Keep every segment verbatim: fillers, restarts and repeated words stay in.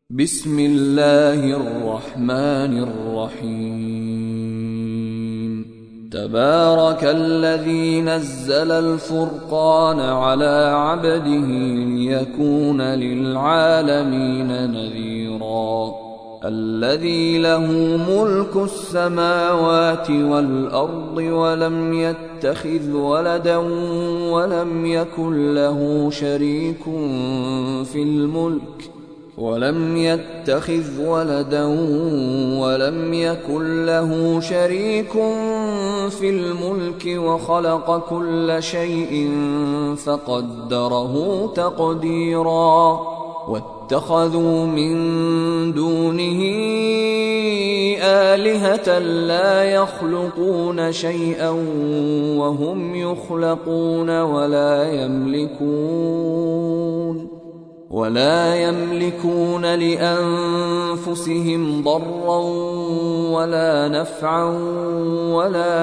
بسم الله الرحمن الرحيم تبارك الذي نزل الفرقان على عبده ليكون للعالمين نذيرا الذي له ملك السماوات والأرض ولم يتخذ ولدا ولم يكن له شريك في الملك ولم يتخذ ولدا ولم يكن له شريك في الملك وخلق كل شيء فقدره تقديرا واتخذوا من دونه آلهة لا يخلقون شيئا وهم يخلقون ولا يملكون ولا يملكون لأنفسهم ضرا ولا نفعا ولا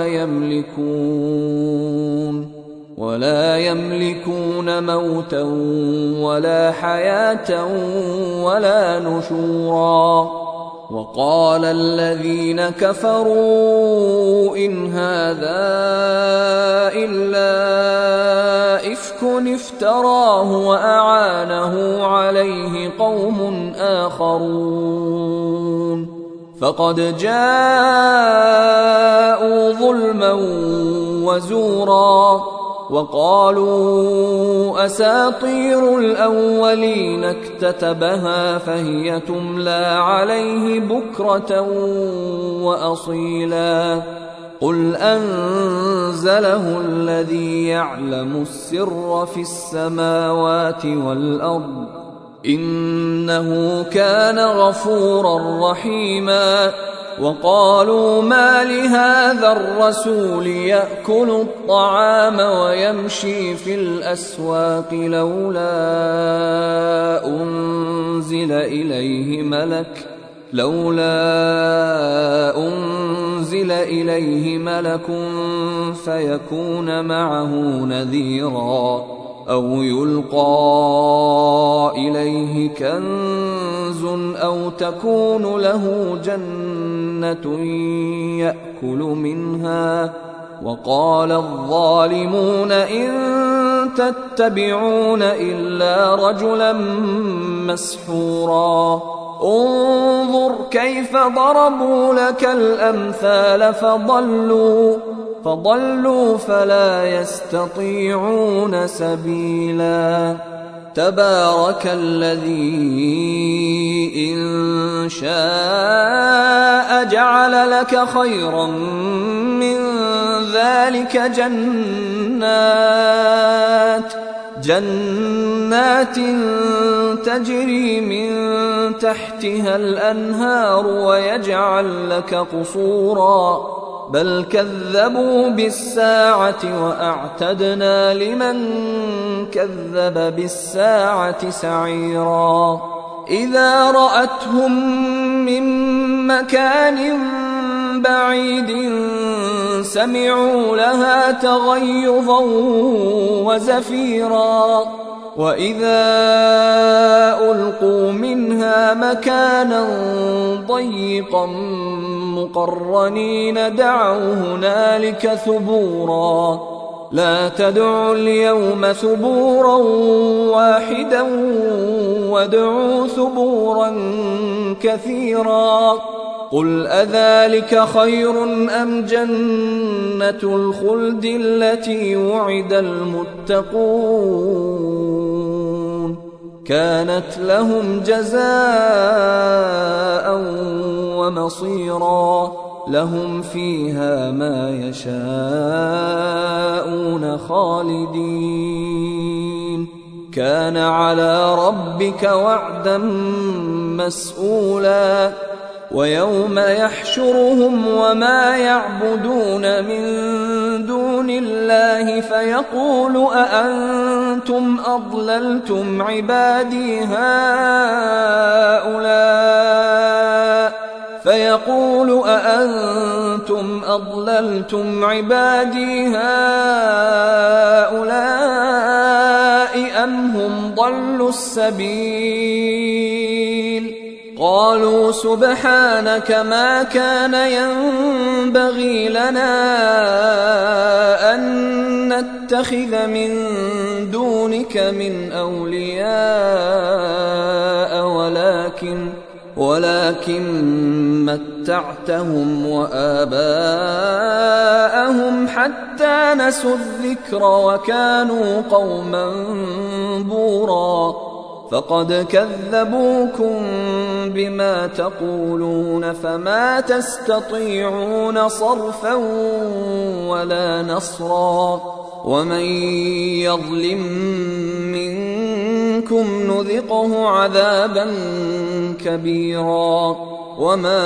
يملكون ولا يملكون موتا ولا حياة ولا نشورا وقال الذين كفروا إن هذا إلا إفك افتراه وأعانه عليه قوم آخرون فقد جاءوا ظلما وزورا وقالوا أساطير الأولين اكتتبها فهي تملى عليه بكرة وأصيلا قل أنزله الذي يعلم السر في السماوات والأرض إنه كان غفورا رحيما وقالوا ما لهذا الرسول يأكل الطعام ويمشي في الأسواق لولا أنزل إليه ملك لولا أنزل إليه ملك فيكون معه نذيرا أو يلقى إليه كنز أو تكون له جنة يأكل منها وقال الظالمون إن تتبعون إلا رجلا مسحورا انظر كيف ضربوا لك الأمثال فضلوا فضلوا فلا يستطيعون سبيلا تبارك الذي إن شاء جعل لك خيرا من ذلك جنات جنات تجري من تحتها الأنهار ويجعل لك قصورا بل كذبوا بالساعة وأعتدنا لمن كذب بالساعة سعيرا إذا رأتهم من مكان بعيد سمعوا لها تغيظا وزفيرا وإذا ألقوا منها مكانا ضيقا مقرنين دعوا هنالك ثبورا لا تدعوا اليوم ثبورا واحدا وادعوا ثبورا كثيرا قل أذلك خير أم جنة الخلد التي وعد المتقون كانت لهم جزاء ومصيرا لهم فيها ما يشاءون خالدين كان على ربك وعدا مسئولا ويوم يحشرهم وما يعبدون من دون الله فيقول أأنتم أضللتم عبادي هؤلاء فيقول أأنتم أضللتم عبادي هؤلاء أم هم ضلوا السبيل قالوا سبحانك ما كان ينبغي لنا أن نتخذ من دونك من أولياء ولكن ولكن متعتهم وآباءهم حتى نسوا الذكر وكانوا قوما بورا فقد كذبوكم بما تقولون فما تستطيعون صرفا ولا نصرا ومن يظلم منكم نذقه عذابا كبيرا وما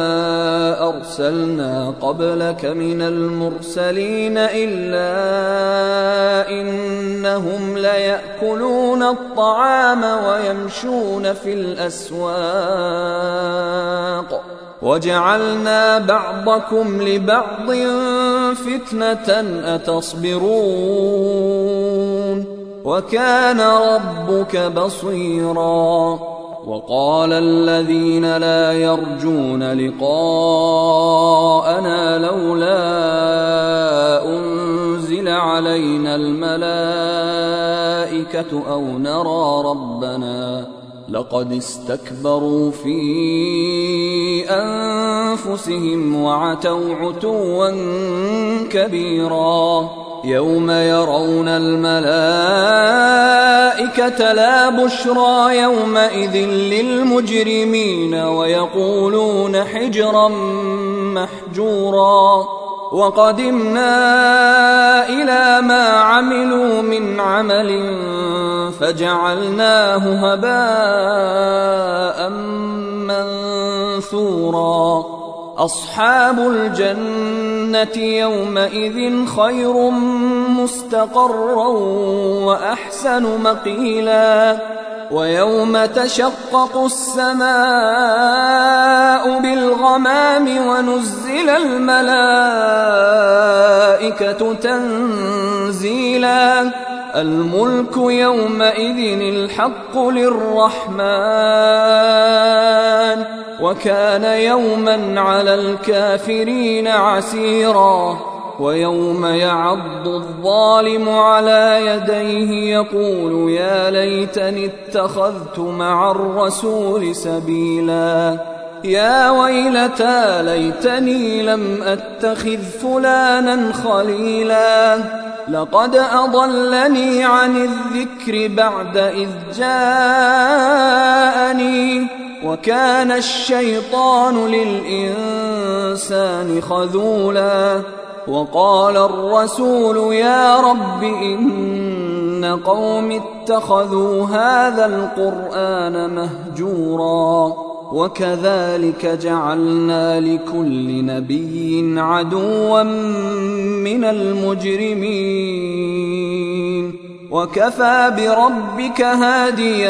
أرسلنا قبلك من المرسلين إلا إنهم ليأكلون الطعام ويمشون في الأسواق وجعلنا بعضكم لبعض فتنة أتصبرون وكان ربك بصيرا وقال الذين لا يرجون لقاءنا لولا أنزل علينا الملائكة أو نرى ربنا لقد استكبروا في أنفسهم وعتوا عتوا كبيرا يوم يرون الملائكة لا بشرى يومئذ للمجرمين ويقولون حجرا محجورا وقدمنا إلى ما عملوا من عمل فجعلناه هباء منثورا أصحاب الجنة يومئذ خير مستقرا وأحسن مقيلا ويوم تشقق السماء بالغمام ونزل الملائكة تنزيلا الملك يومئذ الحق للرحمن وكان يوما على الكافرين عسيرا ويوم يعض الظالم على يديه يقول يا ليتني اتخذت مع الرسول سبيلا يا ويلتى ليتني لم أتخذ فلانا خليلا لقد أضلني عن الذكر بعد إذ جاءني وكان الشيطان للإنسان خذولا وقال الرسول يا رب إن قوم اتخذوا هذا القرآن مهجورا وكذلك جعلنا لكل نبي عدوا من المجرمين وكفى بربك هاديا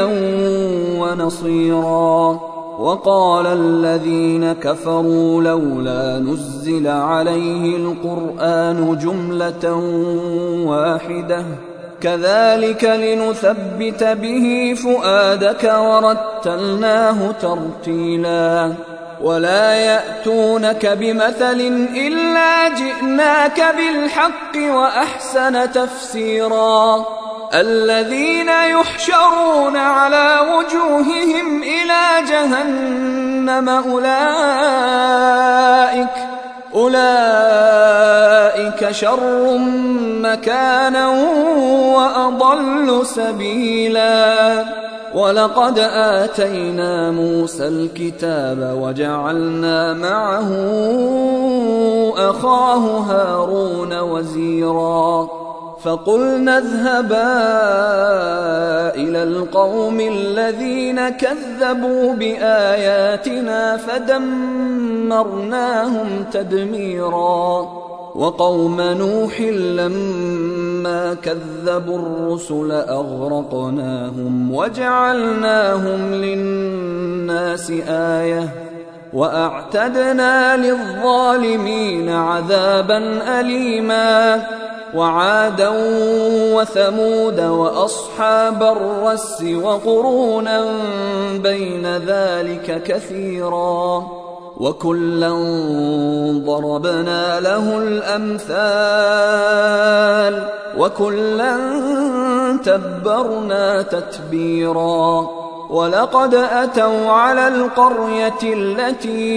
ونصيرا وقال الذين كفروا لولا نزل عليه القرآن جملة واحدة كذلك لنثبت به فؤادك ورتلناه ترتيلا ولا يأتونك بمثل إلا جئناك بالحق وأحسن تفسيرا الذين يحشرون على وجوههم إلى جهنم أولئك أولئك شر مكانا وأضل سبيلا ولقد آتينا موسى الكتاب وجعلنا معه أخاه هارون وزيرا فقلنا اذهبا إلى القوم الذين كذبوا بآياتنا فدمرناهم تدميرا وقوم نوح لما كذبوا الرسل أغرقناهم وجعلناهم للناس آية وأعتدنا للظالمين عذابا أليما وعادا وثمود وأصحاب الرس وقرونا بين ذلك كثيرا وكلا ضربنا له الأمثال وكلا تبرنا تتبيرا ولقد أتوا على القرية التي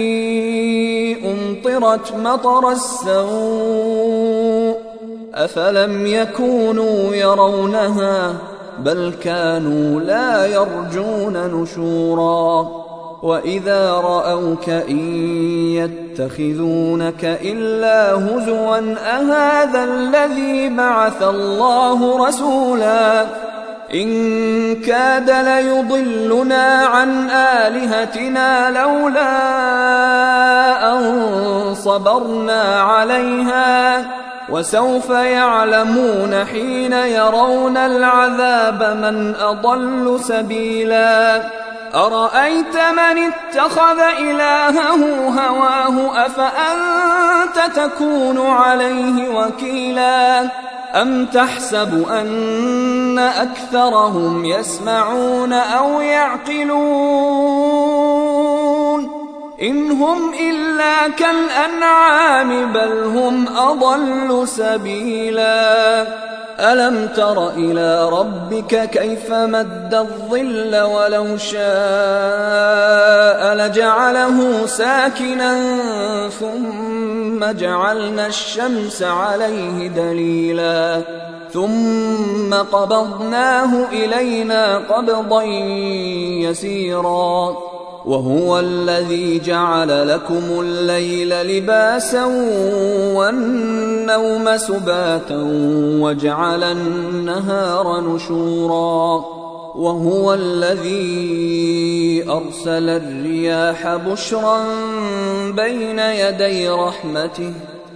أمطرت مطر السوء أفلم يكونوا يرونها بل كانوا لا يرجون نشورا وإذا رأوك إن يتخذونك إلا هزوا أهذا الذي بعث الله رسولا إن كاد ليضلنا عن آلهتنا لولا أن صبرنا عليها وسوف يعلمون حين يرون العذاب من أضل سبيلا أرأيت من اتخذ إلهه هواه أفأنت تكون عليه وكيلا أم تحسب أن أكثرهم يسمعون أو يعقلون إن هم إلا كالأنعام بل هم أضل سبيلا ألم تر إلى ربك كيف مد الظل ولو شاء لجعله ساكنا ثم جعلنا الشمس عليه دليلا ثم قبضناه إلينا قبضا يسيرا وهو الذي جعل لكم الليل لباسا والنوم سباتا وجعل النهار نشورا وهو الذي أرسل الرياح بشرا بين يدي رحمته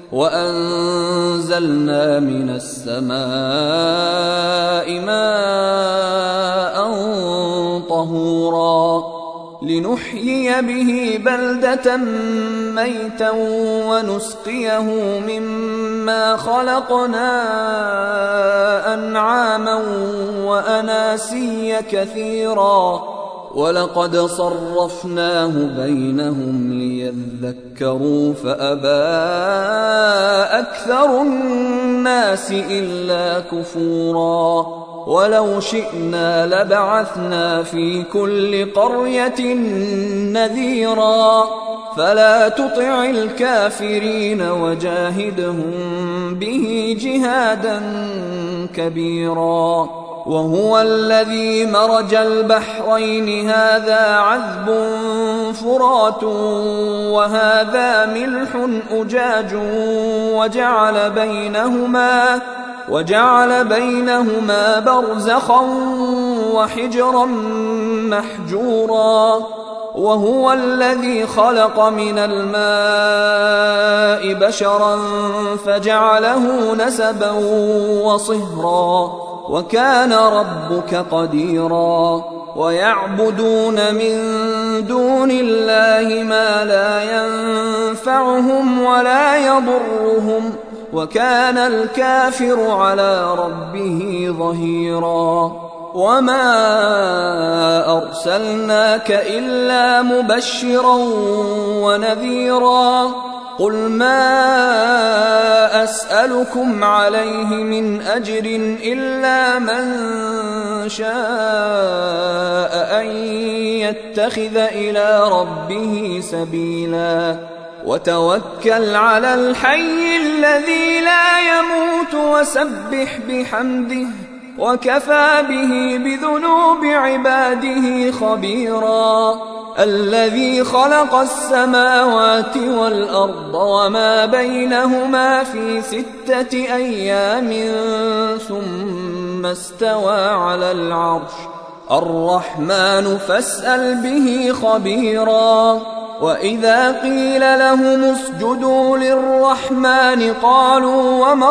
وأنزلنا من السماء ماء طهورا لنحيي به بلدة ميتا ونسقيه مما خلقنا أنعاما وأناسيا كثيرا ولقد صرفناه بينهم ليذكروا فأبى أكثر الناس إلا كفورا ولو شئنا لبعثنا في كل قرية نذيرا فلا تطع الكافرين وجاهدهم به جهادا كبيرا وهو الذي مرج البحرين هذا عذب فرات وهذا ملح أجاج وجعل بينهما وجعل بينهما برزخا وحجرا محجورا وهو الذي خلق من الماء بشرا فجعله نسبا وصهرا وكان ربك قديرا ويعبدون من دون الله ما لا ينفعهم ولا يضرهم وكان الكافر على ربه ظهيرا وما أرسلناك إلا مبشرا ونذيرا قل ما أسألكم عليه من أجر إلا من شاء أن يتخذ إلى ربه سبيلا وتوكل على الحي الذي لا يموت وسبح بحمده وكفى به بذنوب عباده خبيرا الذي خلق السماوات والأرض وما بينهما في ستة أيام ثم استوى على العرش الرحمن فاسأل به خبيرا وإذا قيل لهم اسجدوا للرحمن قالوا وما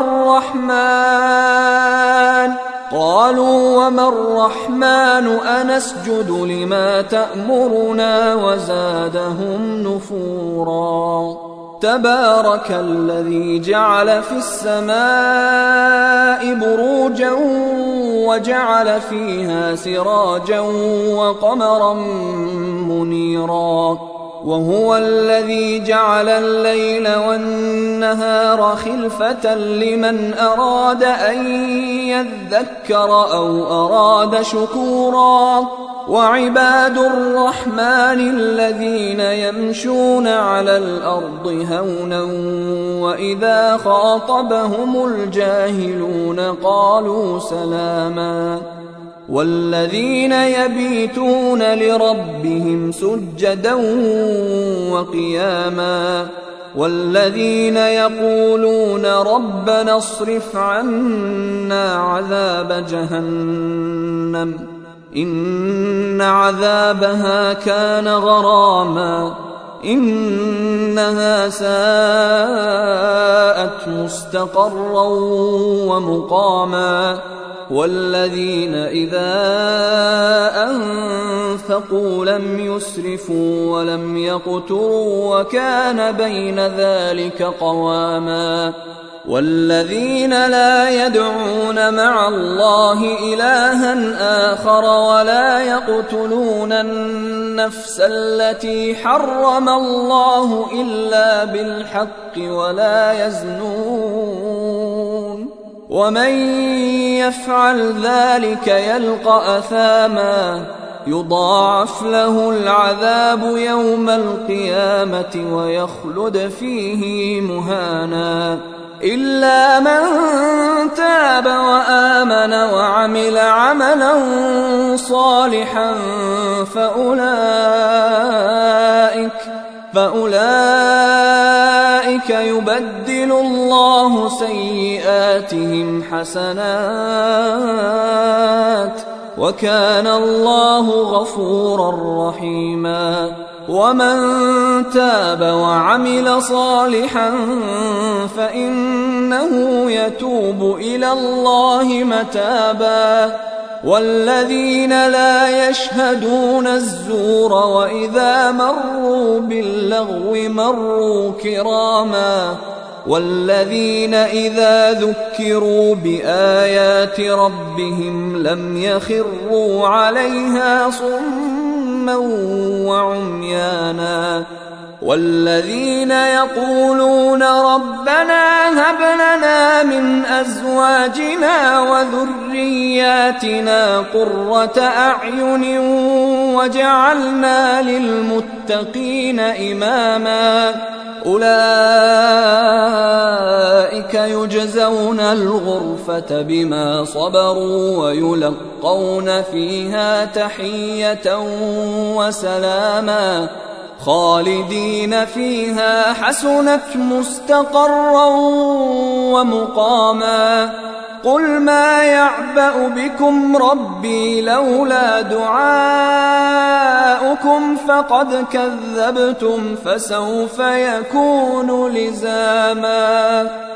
الرحمن قالوا وما الرحمن أنسجد لما تأمرنا وزادهم نفورا تبارك الذي جعل في السماء بروجا وجعل فيها سراجا وقمرا منيرا وهو الذي جعل الليل والنهار خلفة لمن أراد أن يذكر أو أراد شكورا وعباد الرحمن الذين يمشون على الأرض هونا وإذا خاطبهم الجاهلون قالوا سلاما والذين يبيتون لربهم سجدا وقياما والذين يقولون ربنا اصرف عنا عذاب جهنم إن عذابها كان غراما إنها ساءت مستقرا ومقاما والذين إذا أنفقوا لم يسرفوا ولم يقتروا وكان بين ذلك قواما والذين لا يدعون مع الله إلها آخر ولا يقتلون النفس التي حرم الله إلا بالحق ولا يزنون ومن يفعل ذلك يلقى أثاما يضاعف له العذاب يوم القيامة ويخلد فيه مهانا إلا من تاب وآمن وعمل عملا صالحا فأولئك فأولئك يبدل الله سيئاتهم حسنات وكان الله غفورا رحيما ومن تاب وعمل صالحا فإنه يتوب إلى الله متابا والذين لا يشهدون الزور وإذا مروا باللغو مروا كراما والذين إذا ذكروا بآيات ربهم لم يخروا عليها صما وعميانا والذين يقولون ربنا هب لنا من أزواجنا وذرياتنا قرة أعين وجعلنا للمتقين إماما أولئك يجزون الغرفة بما صبروا ويلقون فيها تحية وسلاما خالدين فيها حسنت مستقرا ومقاما قل ما يعبأ بكم ربي لولا دعاؤكم فقد كذبتم فسوف يكون لزاما.